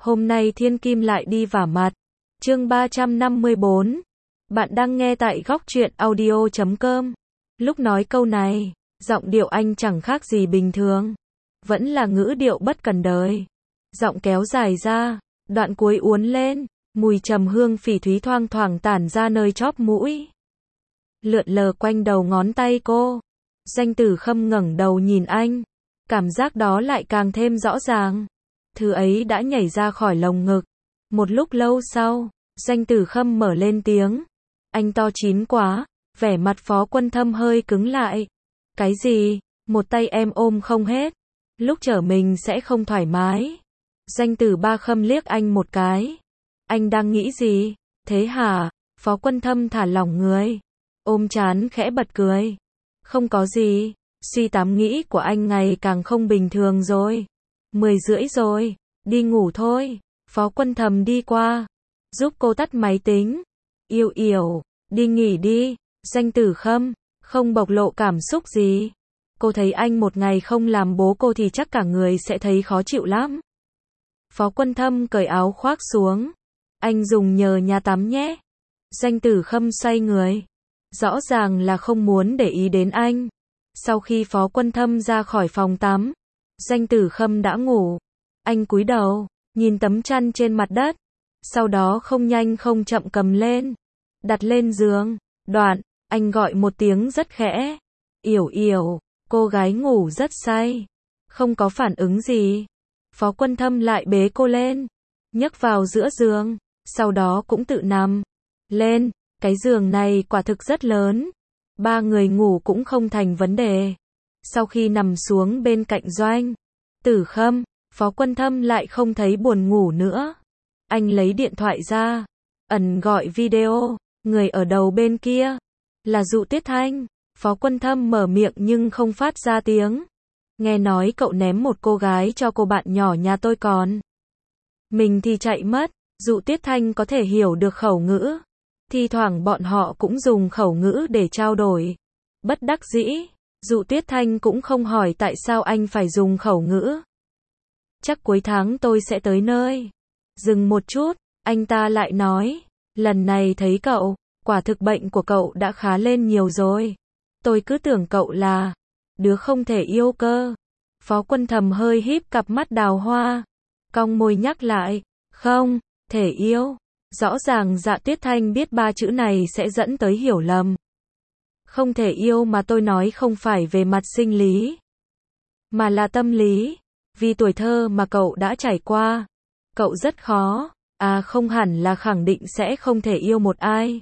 Hôm nay thiên kim lại đi vả mặt. Chương 354. Bạn đang nghe tại góc truyện audio.com. Lúc nói câu này, giọng điệu anh chẳng khác gì bình thường. Vẫn là ngữ điệu bất cần đời. Giọng kéo dài ra, đoạn cuối uốn lên, mùi trầm hương phỉ thúy thoang thoảng tản ra nơi chóp mũi. Lượn lờ quanh đầu ngón tay cô. Danh Tử Khâm ngẩng đầu nhìn anh. Cảm giác đó lại càng thêm rõ ràng. Thứ ấy đã nhảy ra khỏi lồng ngực. Một lúc lâu sau, Danh Tử Khâm mở lên tiếng. Anh to chín quá, vẻ mặt Phó Quân Thâm hơi cứng lại. Cái gì? Một tay em ôm không hết. Lúc chở mình sẽ không thoải mái. Danh Tử Ba Khâm liếc anh một cái. Anh đang nghĩ gì? Thế hả? Phó Quân Thâm thả lỏng người. Ôm trán khẽ bật cười. Không có gì. Suy tám nghĩ của anh ngày càng không bình thường rồi. 10:30 rồi. Đi ngủ thôi. Phó Quân Thâm đi qua. Giúp cô tắt máy tính. Yêu Yểu. Đi nghỉ đi. Danh Tử Khâm. Không bộc lộ cảm xúc gì. Cô thấy anh một ngày không làm bố cô thì chắc cả người sẽ thấy khó chịu lắm. Phó Quân Thâm cởi áo khoác xuống. Anh dùng nhờ nhà tắm nhé. Danh Tử Khâm xoay người. Rõ ràng là không muốn để ý đến anh. Sau khi Phó Quân Thâm ra khỏi phòng tắm, Danh Tử Khâm đã ngủ. Anh cúi đầu, nhìn tấm chăn trên mặt đất. Sau đó không nhanh không chậm cầm lên. Đặt lên giường. Đoạn, anh gọi một tiếng rất khẽ. Yểu Yểu. Cô gái ngủ rất say. Không có phản ứng gì. Phó Quân Thâm lại bế cô lên. Nhấc vào giữa giường. Sau đó cũng tự nằm lên. Cái giường này quả thực rất lớn. 3 người ngủ cũng không thành vấn đề. Sau khi nằm xuống bên cạnh Doanh Tử Khâm, Phó Quân Thâm lại không thấy buồn ngủ nữa. Anh lấy điện thoại ra, ẩn gọi video. Người ở đầu bên kia là Dụ Tuyết Thanh. Phó Quân Thâm mở miệng nhưng không phát ra tiếng. Nghe nói cậu ném một cô gái cho cô bạn nhỏ nhà tôi còn. Mình thì chạy mất. Dụ Tuyết Thanh có thể hiểu được khẩu ngữ. Thi thoảng bọn họ cũng dùng khẩu ngữ để trao đổi. Bất đắc dĩ, Dụ Tuyết Thanh cũng không hỏi tại sao anh phải dùng khẩu ngữ. Chắc cuối tháng tôi sẽ tới nơi. Dừng một chút, anh ta lại nói. Lần này thấy cậu, quả thực bệnh của cậu đã khá lên nhiều rồi. Tôi cứ tưởng cậu là đứa không thể yêu cơ. Phó Quân Thâm hơi híp cặp mắt đào hoa. Cong môi nhắc lại. Không, thể yêu. Rõ ràng Dạ Tuyết Thanh biết 3 chữ này sẽ dẫn tới hiểu lầm. Không thể yêu mà tôi nói không phải về mặt sinh lý, mà là tâm lý. Vì tuổi thơ mà cậu đã trải qua. Cậu rất khó, không hẳn là khẳng định sẽ không thể yêu một ai.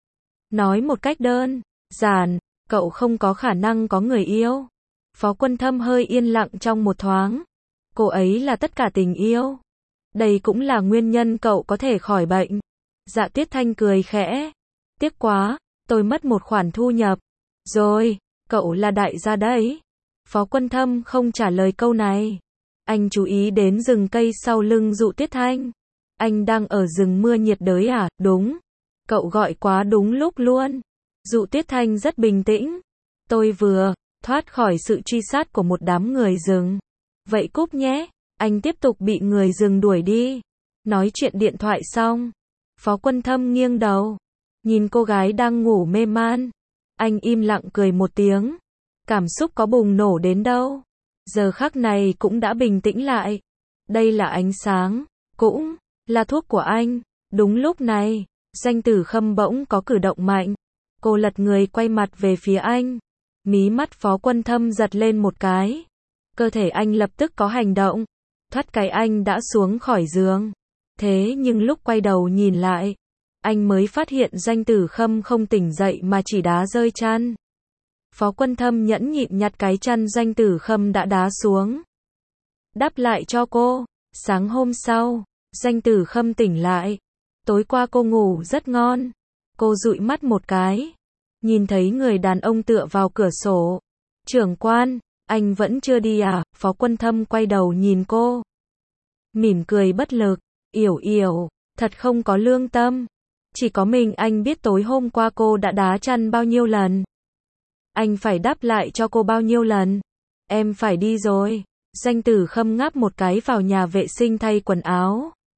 Nói một cách đơn giản, cậu không có khả năng có người yêu. Phó Quân Thâm hơi yên lặng trong một thoáng. Cô ấy là tất cả tình yêu. Đây cũng là nguyên nhân cậu có thể khỏi bệnh. Dạ Tuyết Thanh cười khẽ. Tiếc quá, tôi mất một khoản thu nhập. Rồi, cậu là đại gia đấy. Phó Quân Thâm không trả lời câu này. Anh chú ý đến rừng cây sau lưng Dụ Tuyết Thanh. Anh đang ở rừng mưa nhiệt đới à? Đúng. Cậu gọi quá đúng lúc luôn. Dụ Tuyết Thanh rất bình tĩnh. Tôi vừa thoát khỏi sự truy sát của một đám người rừng. Vậy cúp nhé. Anh tiếp tục bị người rừng đuổi đi. Nói chuyện điện thoại xong, Phó Quân Thâm nghiêng đầu, nhìn cô gái đang ngủ mê man. Anh im lặng cười một tiếng. Cảm xúc có bùng nổ đến đâu, giờ khắc này cũng đã bình tĩnh lại. Đây là ánh sáng, cũng là thuốc của anh. Đúng lúc này, Danh Tử Khâm bỗng có cử động mạnh. Cô lật người quay mặt về phía anh. Mí mắt Phó Quân Thâm giật lên một cái. Cơ thể anh lập tức có hành động. Thoát cái anh đã xuống khỏi giường. Thế nhưng lúc quay đầu nhìn lại, anh mới phát hiện Danh Tử Khâm không tỉnh dậy mà chỉ đá rơi chăn. Phó Quân Thâm nhẫn nhịn nhặt cái chăn Danh Tử Khâm đã đá xuống. Đắp lại cho cô. Sáng hôm sau, Danh Tử Khâm tỉnh lại. Tối qua cô ngủ rất ngon. Cô dụi mắt một cái. Nhìn thấy người đàn ông tựa vào cửa sổ. Trưởng quan, anh vẫn chưa đi à? Phó Quân Thâm quay đầu nhìn cô. Mỉm cười bất lực. Yểu Yểu, thật không có lương tâm. Chỉ có mình anh biết tối hôm qua cô đã đá chăn bao nhiêu lần. Anh phải đáp lại cho cô bao nhiêu lần. Em phải đi rồi. Danh Tử Khâm ngáp một cái vào nhà vệ sinh thay quần áo.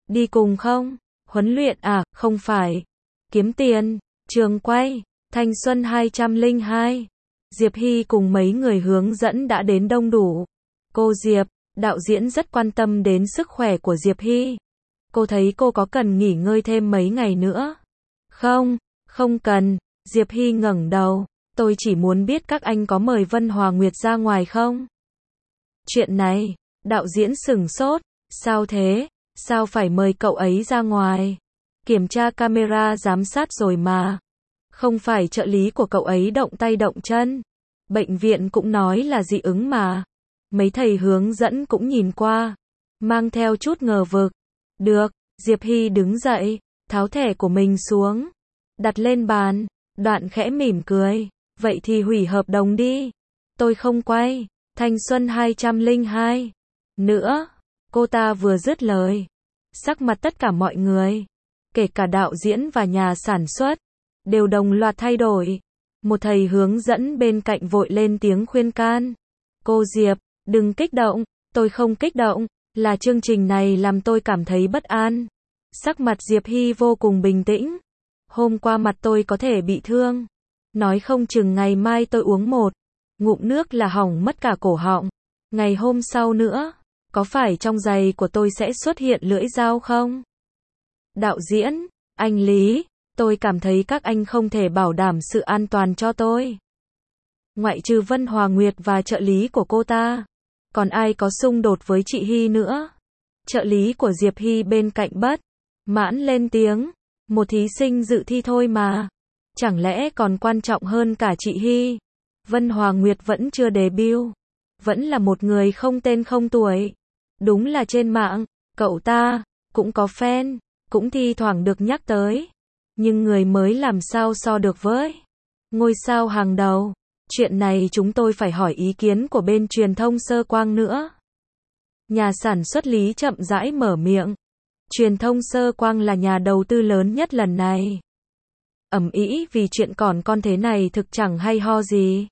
Đi cùng không? Huấn luyện à, không phải. Kiếm tiền, trường quay, thanh xuân 202. Diệp Hy cùng mấy người hướng dẫn đã đến đông đủ. Cô Diệp, đạo diễn rất quan tâm đến sức khỏe của Diệp Hy. Cô thấy cô có cần nghỉ ngơi thêm mấy ngày nữa? Không, không cần. Diệp Hy ngẩng đầu. Tôi chỉ muốn biết các anh có mời Vân Hòa Nguyệt ra ngoài không? Chuyện này, đạo diễn sửng sốt. Sao thế? Sao phải mời cậu ấy ra ngoài? Kiểm tra camera giám sát rồi mà. Không phải trợ lý của cậu ấy động tay động chân. Bệnh viện cũng nói là dị ứng mà. Mấy thầy hướng dẫn cũng nhìn qua. Mang theo chút ngờ vực. Được, Diệp Hy đứng dậy, tháo thẻ của mình xuống. Đặt lên bàn, Đoạn khẽ mỉm cười. Vậy thì hủy hợp đồng đi. Tôi không quay. Thanh xuân 202. Nữa. Cô ta vừa dứt lời. Sắc mặt tất cả mọi người, kể cả đạo diễn và nhà sản xuất, đều đồng loạt thay đổi. Một thầy hướng dẫn bên cạnh vội lên tiếng khuyên can. Cô Diệp, đừng kích động. Tôi không kích động. Là chương trình này làm tôi cảm thấy bất an. Sắc mặt Diệp Hy vô cùng bình tĩnh. Hôm qua mặt tôi có thể bị thương. Nói không chừng ngày mai tôi uống một ngụm nước là hỏng mất cả cổ họng. Ngày hôm sau nữa, có phải trong giày của tôi sẽ xuất hiện lưỡi dao không? Đạo diễn, anh Lý, tôi cảm thấy các anh không thể bảo đảm sự an toàn cho tôi. Ngoại trừ Vân Hòa Nguyệt và trợ lý của cô ta, còn ai có xung đột với chị Hy nữa? Trợ lý của Diệp Hy bên cạnh bất mãn lên tiếng. Một thí sinh dự thi thôi mà. Chẳng lẽ còn quan trọng hơn cả chị Hy? Vân Hòa Nguyệt vẫn chưa debut. Vẫn là một người không tên không tuổi. Đúng là trên mạng, cậu ta cũng có fan, cũng thi thoảng được nhắc tới. Nhưng người mới làm sao so được với ngôi sao hàng đầu. Chuyện này chúng tôi phải hỏi ý kiến của bên truyền thông Sơ Quang nữa. Nhà sản xuất Lý chậm rãi mở miệng. Truyền thông Sơ Quang là nhà đầu tư lớn nhất lần này. Ầm ĩ vì chuyện còn con thế này thực chẳng hay ho gì.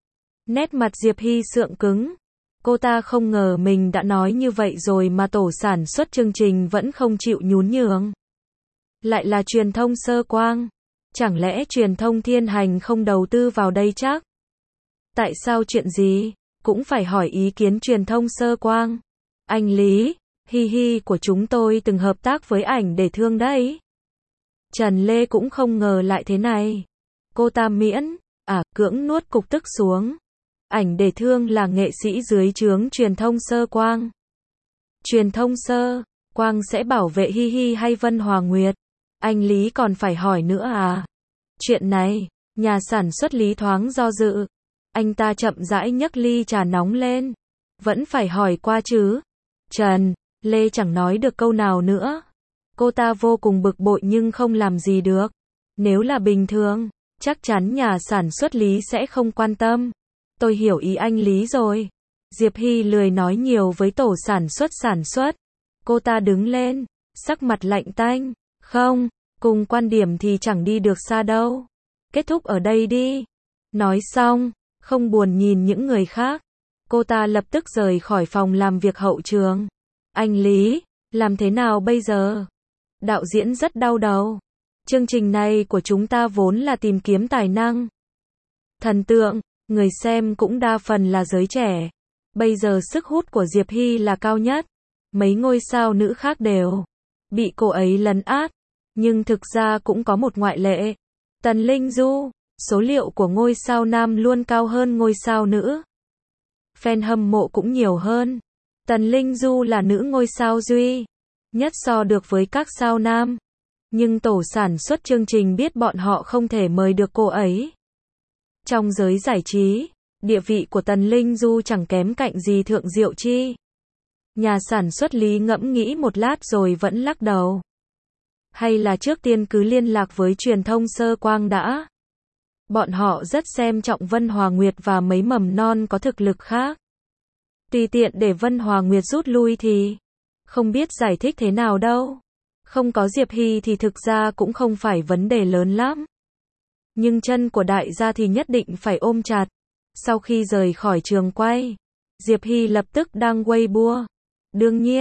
Nét mặt Diệp Hy sượng cứng. Cô ta không ngờ mình đã nói như vậy rồi mà tổ sản xuất chương trình vẫn không chịu nhún nhường. Lại là truyền thông Sơ Quang. Chẳng lẽ truyền thông Thiên Hành không đầu tư vào đây chắc? Tại sao chuyện gì cũng phải hỏi ý kiến truyền thông Sơ Quang? Anh Lý, Hi Hi của chúng tôi từng hợp tác với Ảnh Để Thương đấy. Trần Lê cũng không ngờ lại thế này. Cô ta cưỡng nuốt cục tức xuống. Ảnh Để Thương là nghệ sĩ dưới trướng truyền thông Sơ Quang. Truyền thông Sơ Quang sẽ bảo vệ Hi Hi hay Vân Hòa Nguyệt? Anh Lý còn phải hỏi nữa à? Chuyện này, nhà sản xuất Lý thoáng do dự. Anh ta chậm rãi nhấc ly trà nóng lên. Vẫn phải hỏi qua chứ. Trần Lê chẳng nói được câu nào nữa. Cô ta vô cùng bực bội nhưng không làm gì được. Nếu là bình thường, chắc chắn nhà sản xuất Lý sẽ không quan tâm. Tôi hiểu ý anh Lý rồi. Diệp Hy lười nói nhiều với tổ sản xuất. Cô ta đứng lên, sắc mặt lạnh tanh. Không, cùng quan điểm thì chẳng đi được xa đâu. Kết thúc ở đây đi. Nói xong, không buồn nhìn những người khác. Cô ta lập tức rời khỏi phòng làm việc hậu trường. Anh Lý, làm thế nào bây giờ? Đạo diễn rất đau đầu. Chương trình này của chúng ta vốn là tìm kiếm tài năng, thần tượng, người xem cũng đa phần là giới trẻ. Bây giờ sức hút của Diệp Hy là cao nhất. Mấy ngôi sao nữ khác đều bị cô ấy lấn át. Nhưng thực ra cũng có một ngoại lệ. Tần Linh Du, số liệu của ngôi sao nam luôn cao hơn ngôi sao nữ. Fan hâm mộ cũng nhiều hơn. Tần Linh Du là nữ ngôi sao duy nhất so được với các sao nam. Nhưng tổ sản xuất chương trình biết bọn họ không thể mời được cô ấy. Trong giới giải trí, địa vị của Tần Linh Du chẳng kém cạnh gì Thượng Diệu Chi. Nhà sản xuất Lý ngẫm nghĩ một lát rồi vẫn lắc đầu. Hay là trước tiên cứ liên lạc với truyền thông Sơ Quang đã. Bọn họ rất xem trọng Vân Hòa Nguyệt và mấy mầm non có thực lực khác. Tùy tiện để Vân Hòa Nguyệt rút lui thì không biết giải thích thế nào đâu. Không có Diệp Hy thì thực ra cũng không phải vấn đề lớn lắm. Nhưng chân của đại gia thì nhất định phải ôm chặt. Sau khi rời khỏi trường quay, Diệp Hy lập tức đăng Weibo. Đương nhiên,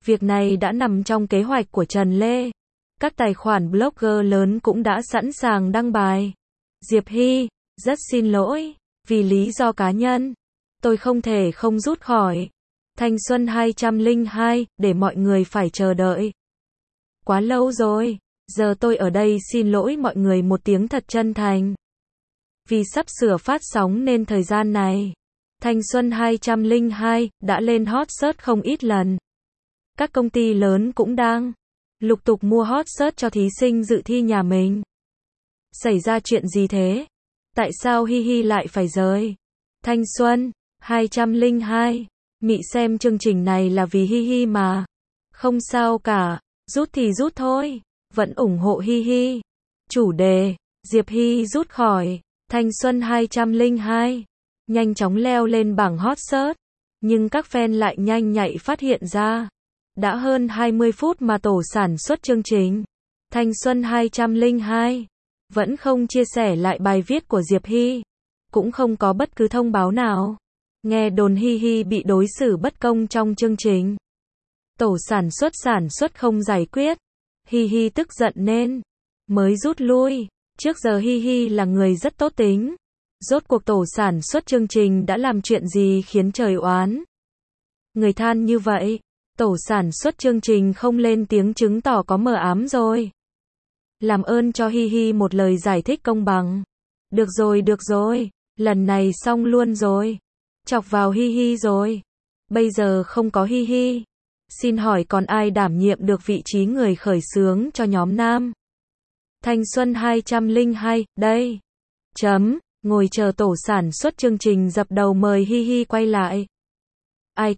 Việc này đã nằm trong kế hoạch của Trần Lê. Các tài khoản blogger lớn cũng đã sẵn sàng đăng bài. Diệp Hy, rất xin lỗi, vì lý do cá nhân, tôi không thể không rút khỏi Thanh Xuân 202, để mọi người phải chờ đợi quá lâu rồi. Giờ tôi ở đây xin lỗi mọi người một tiếng thật chân thành. Vì sắp sửa phát sóng nên thời gian này, Thanh Xuân 202 đã lên hot search không ít lần. Các công ty lớn cũng đang lục tục mua hot search cho thí sinh dự thi nhà mình. Xảy ra chuyện gì thế? Tại sao Hi Hi lại phải rời Thanh Xuân 202? Mị xem chương trình này là vì Hi Hi mà. Không sao cả, rút thì rút thôi, vẫn ủng hộ Hi Hi. Chủ đề, Diệp Hy rút khỏi Thanh Xuân 202, nhanh chóng leo lên bảng hot search, nhưng các fan lại nhanh nhạy phát hiện ra. Đã hơn 20 phút mà tổ sản xuất chương trình Thanh Xuân 202 vẫn không chia sẻ lại bài viết của Diệp Hy, cũng không có bất cứ thông báo nào. Nghe đồn Hi Hi bị đối xử bất công trong chương trình. Tổ sản xuất không giải quyết. Hi Hi tức giận nên mới rút lui. Trước giờ Hi Hi là người rất tốt tính. Rốt cuộc tổ sản xuất chương trình đã làm chuyện gì khiến trời oán người than như vậy? Tổ sản xuất chương trình không lên tiếng chứng tỏ có mờ ám rồi. Làm ơn cho Hi Hi một lời giải thích công bằng. Được rồi, lần này xong luôn rồi. Chọc vào Hi Hi rồi. Bây giờ không có Hi Hi. Xin hỏi còn ai đảm nhiệm được vị trí người khởi xướng cho nhóm nam? Thanh Xuân 202, đây. Ngồi chờ tổ sản xuất chương trình dập đầu mời Hi Hi quay lại. Ai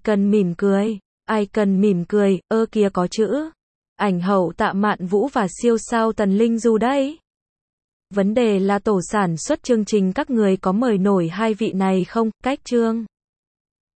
cần mỉm cười, kia có chữ. Ảnh hậu Tạ Mạn Vũ và siêu sao Tần Linh Du đấy. Vấn đề là tổ sản xuất chương trình các người có mời nổi hai vị này không? Cách chương